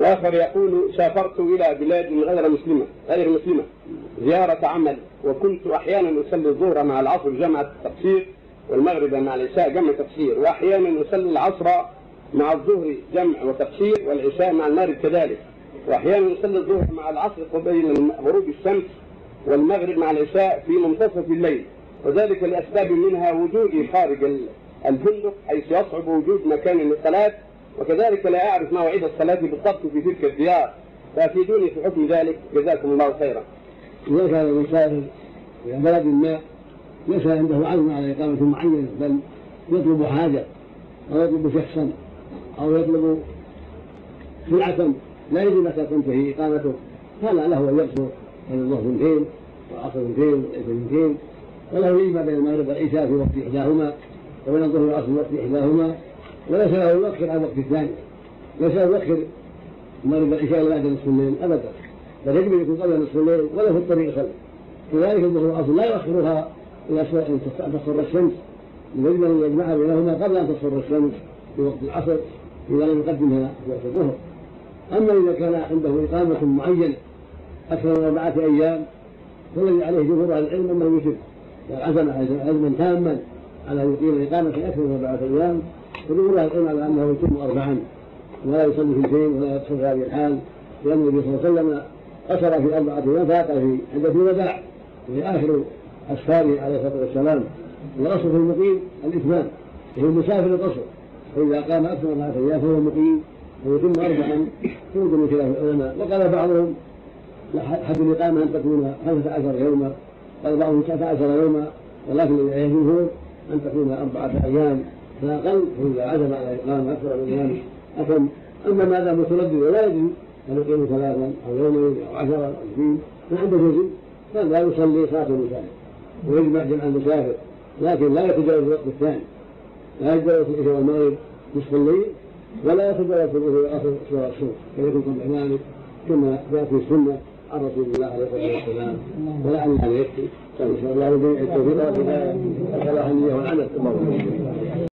آخر يقول: سافرت إلى بلاد غير مسلمة زيارة عمل، وكنت أحيانا أصلي الظهر مع العصر جمع تقصير، والمغرب مع العشاء جمع تقصير، وأحيانا أصلي العصر مع الظهر جمع وتقصير، والعشاء مع المغرب كذلك، وأحيانا أصلي الظهر مع العصر قبيل غروب الشمس، والمغرب مع العشاء في منتصف الليل، وذلك لأسباب منها وجودي خارج الفندق حيث يصعب وجود مكان للصلاة، وكذلك لا أعرف مواعيد الصلاة بالضبط في تلك الديار، فأفيدوني في حكم ذلك جزاكم الله خيرا. إذا كان المسافر إلى بلد ما ليس عنده عزم على إقامة معينة، بل يطلب حاجة أو يطلب شخصا أو يطلب سلعة لا يجب متى تنتهي إقامته، هذا له أن يقصر بين الظهر 2 والعصر 2 والعشاء 2، وله يجمع بين المغرب والعشاء في وقت إحداهما وبين الظهر والعصر في وقت إحداهما، وليس له يؤخر عن الوقت الثاني، ليس له يؤخر المغرب والعشاء إلى بعد نصف الليل أبدا، بل يجب أن يكون قبل نصف الليل ولا في الطريق يصلي. كذلك الظهر والعصر لا يؤخرها إلى أن تصفر الشمس، يجب أن يجمعها بينهما قبل أن تصفر الشمس في وقت العصر إذا لم يقدمها في وقت الظهر. أما إذا كان عنده إقامة معينة أكثر من 4 أيام فالذي عليه جمهور أهل العلم أنه يجب عزم عزما تاما على أن يقيم إقامة أكثر من 4 أيام، وجمهور أهل العلم على أنه يتم 4 ولا يصلي في البيت ولا يقصر في هذه الحال، لأن النبي صلى الله عليه وسلم قصر في 4 أيام فأقل عند في الوداع وفي آخر أسفاره عليه الصلاة والسلام. والأصل في المقيم الإتمام، وهو المسافر القصر، فإذا قام أكثر من 4 أيام فهو مقيم ويتم 4 يوجد خلاف العلماء. وقال بعضهم حد الإقامة أن تكون 15 يوما، قال بعضهم 19 يوما، ولكن الذي عليه الجمهور أن تكون 4 أيام فأقل، فإذا عزم على إقامة أكثر من أيام أتم. أما ما دام متردد ولا يدري أن يقيم 3 أو يومين أو 10 أو 20 فعنده جزم، فلا يصلي صلاة المسافر ويجمع جمع المسافر، لكن لا يتجاوز الوقت الثاني، لا يتجاوز العشاء والمغرب نصف الليل، ولا يتجاوز الظهر والعصر صلاة الصبح، فيكون قبل ذلك كما جاءت في السنة عن رسول الله عليه الصلاة والسلام. ولعل هذا يكفي، إن شاء الله التوفيق والصلاح النية والعمل.